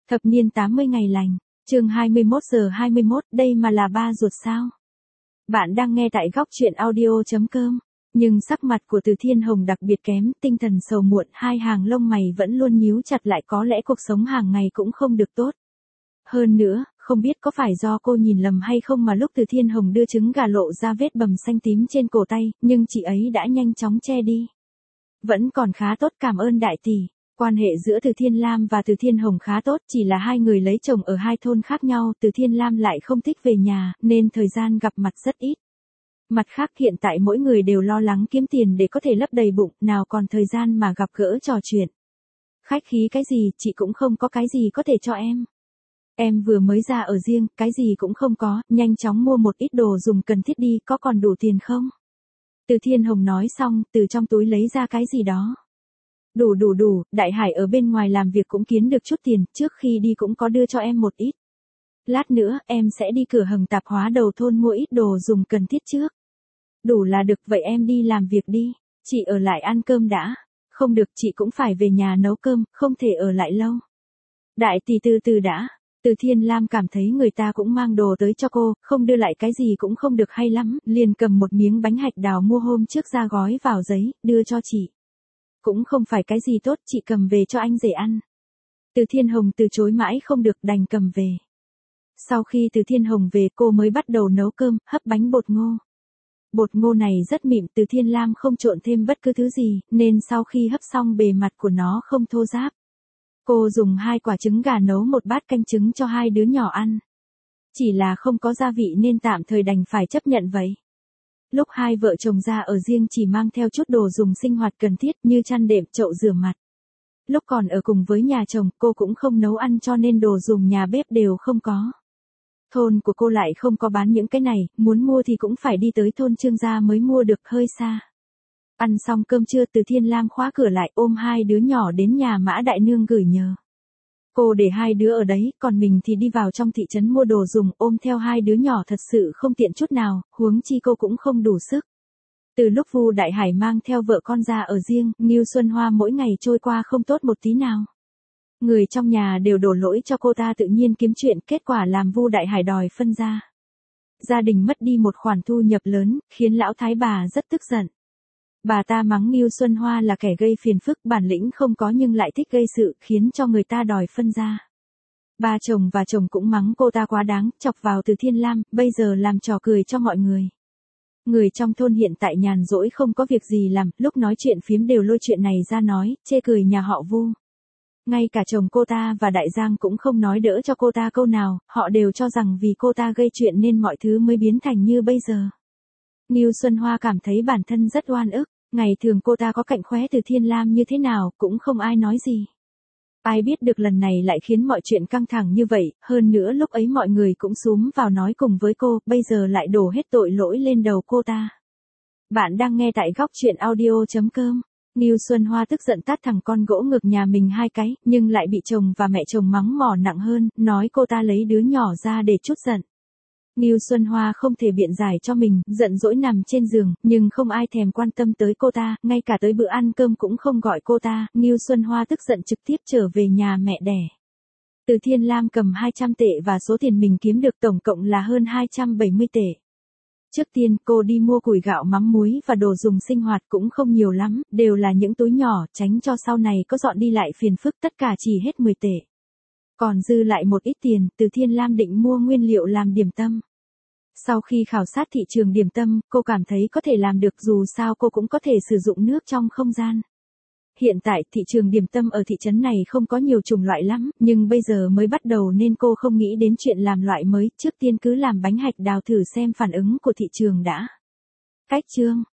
Thập niên 80 ngày lành, chương 21 giờ 21, đây mà là ba ruột sao? Bạn đang nghe tại góc truyện audio.com. Nhưng sắc mặt của Từ Thiên Hồng đặc biệt kém, tinh thần sầu muộn, hai hàng lông mày vẫn luôn nhíu chặt lại, có lẽ cuộc sống hàng ngày cũng không được tốt. Hơn nữa, không biết có phải do cô nhìn lầm hay không mà lúc Từ Thiên Hồng đưa trứng gà lộ ra vết bầm xanh tím trên cổ tay, nhưng chị ấy đã nhanh chóng che đi. Vẫn còn khá tốt, cảm ơn đại tỷ. Quan hệ giữa Từ Thiên Lam và Từ Thiên Hồng khá tốt, chỉ là hai người lấy chồng ở hai thôn khác nhau, Từ Thiên Lam lại không thích về nhà, nên thời gian gặp mặt rất ít. Mặt khác hiện tại mỗi người đều lo lắng kiếm tiền để có thể lấp đầy bụng, nào còn thời gian mà gặp gỡ trò chuyện. Khách khí cái gì, chị cũng không có cái gì có thể cho em. Em vừa mới ra ở riêng, cái gì cũng không có, nhanh chóng mua một ít đồ dùng cần thiết đi, có còn đủ tiền không? Từ Thiên Hồng nói xong, từ trong túi lấy ra cái gì đó. Đủ, Đại Hải ở bên ngoài làm việc cũng kiếm được chút tiền, trước khi đi cũng có đưa cho em một ít. Lát nữa, em sẽ đi cửa hàng tạp hóa đầu thôn mua ít đồ dùng cần thiết trước. Đủ là được, vậy em đi làm việc đi, chị ở lại ăn cơm đã. Không được, chị cũng phải về nhà nấu cơm, không thể ở lại lâu. Đại tỷ từ từ đã. Từ Thiên Lam cảm thấy người ta cũng mang đồ tới cho cô, không đưa lại cái gì cũng không được hay lắm, liền cầm một miếng bánh hạch đào mua hôm trước ra gói vào giấy, đưa cho chị. Cũng không phải cái gì tốt, chị cầm về cho anh rể ăn. Từ Thiên Hồng từ chối mãi không được, đành cầm về. Sau khi Từ Thiên Hồng về, cô mới bắt đầu nấu cơm, hấp bánh bột ngô. Bột ngô này rất mịn, Từ Thiên Lam không trộn thêm bất cứ thứ gì, nên sau khi hấp xong bề mặt của nó không thô ráp. Cô dùng 2 quả trứng gà nấu một bát canh trứng cho 2 đứa nhỏ ăn. Chỉ là không có gia vị nên tạm thời đành phải chấp nhận vậy. Lúc hai vợ chồng ra ở riêng chỉ mang theo chút đồ dùng sinh hoạt cần thiết như chăn đệm, chậu rửa mặt. Lúc còn ở cùng với nhà chồng, cô cũng không nấu ăn cho nên đồ dùng nhà bếp đều không có. Thôn của cô lại không có bán những cái này, muốn mua thì cũng phải đi tới thôn Trương gia mới mua được, hơi xa. Ăn xong cơm trưa, Từ Thiên Lam khóa cửa lại, ôm 2 đứa nhỏ đến nhà Mã Đại Nương gửi nhờ. Cô để 2 đứa ở đấy, còn mình thì đi vào trong thị trấn mua đồ dùng, ôm theo 2 đứa nhỏ thật sự không tiện chút nào, huống chi cô cũng không đủ sức. Từ lúc Vu Đại Hải mang theo vợ con ra ở riêng, Ngưu Xuân Hoa mỗi ngày trôi qua không tốt một tí nào. Người trong nhà đều đổ lỗi cho cô ta tự nhiên kiếm chuyện, kết quả làm Vu Đại Hải đòi phân ra. Gia đình mất đi một khoản thu nhập lớn, khiến lão thái bà rất tức giận. Bà ta mắng Ngưu Xuân Hoa là kẻ gây phiền phức, bản lĩnh không có nhưng lại thích gây sự, khiến cho người ta đòi phân ra. Ba chồng và chồng cũng mắng cô ta quá đáng, chọc vào Từ Thiên Lam, bây giờ làm trò cười cho mọi người. Người trong thôn hiện tại nhàn rỗi không có việc gì làm, lúc nói chuyện phiếm đều lôi chuyện này ra nói, chê cười nhà họ Vu. Ngay cả chồng cô ta và Đại Giang cũng không nói đỡ cho cô ta câu nào, họ đều cho rằng vì cô ta gây chuyện nên mọi thứ mới biến thành như bây giờ. Ngưu Xuân Hoa cảm thấy bản thân rất oan ức, ngày thường cô ta có cạnh khóe Từ Thiên Lam như thế nào, cũng không ai nói gì. Ai biết được lần này lại khiến mọi chuyện căng thẳng như vậy, hơn nữa lúc ấy mọi người cũng xúm vào nói cùng với cô, bây giờ lại đổ hết tội lỗi lên đầu cô ta. Bạn đang nghe tại góc truyện audio.com. Ngưu Xuân Hoa tức giận tát thằng con gỗ ngực nhà mình 2 cái, nhưng lại bị chồng và mẹ chồng mắng mỏ nặng hơn, nói cô ta lấy đứa nhỏ ra để trút giận. Ngưu Xuân Hoa không thể biện giải cho mình, giận dỗi nằm trên giường, nhưng không ai thèm quan tâm tới cô ta, ngay cả tới bữa ăn cơm cũng không gọi cô ta, Ngưu Xuân Hoa tức giận trực tiếp trở về nhà mẹ đẻ. Từ Thiên Lam cầm 200 tệ và số tiền mình kiếm được tổng cộng là hơn 270 tệ. Trước tiên cô đi mua củi gạo, mắm muối và đồ dùng sinh hoạt cũng không nhiều lắm, đều là những túi nhỏ, tránh cho sau này có dọn đi lại phiền phức, tất cả chỉ hết 10 tệ. Còn dư lại một ít tiền, Từ Thiên Lam định mua nguyên liệu làm điểm tâm. Sau khi khảo sát thị trường điểm tâm, cô cảm thấy có thể làm được, dù sao cô cũng có thể sử dụng nước trong không gian. Hiện tại thị trường điểm tâm ở thị trấn này không có nhiều chủng loại lắm, nhưng bây giờ mới bắt đầu nên cô không nghĩ đến chuyện làm loại mới, trước tiên cứ làm bánh hạch đào thử xem phản ứng của thị trường đã. Cách chương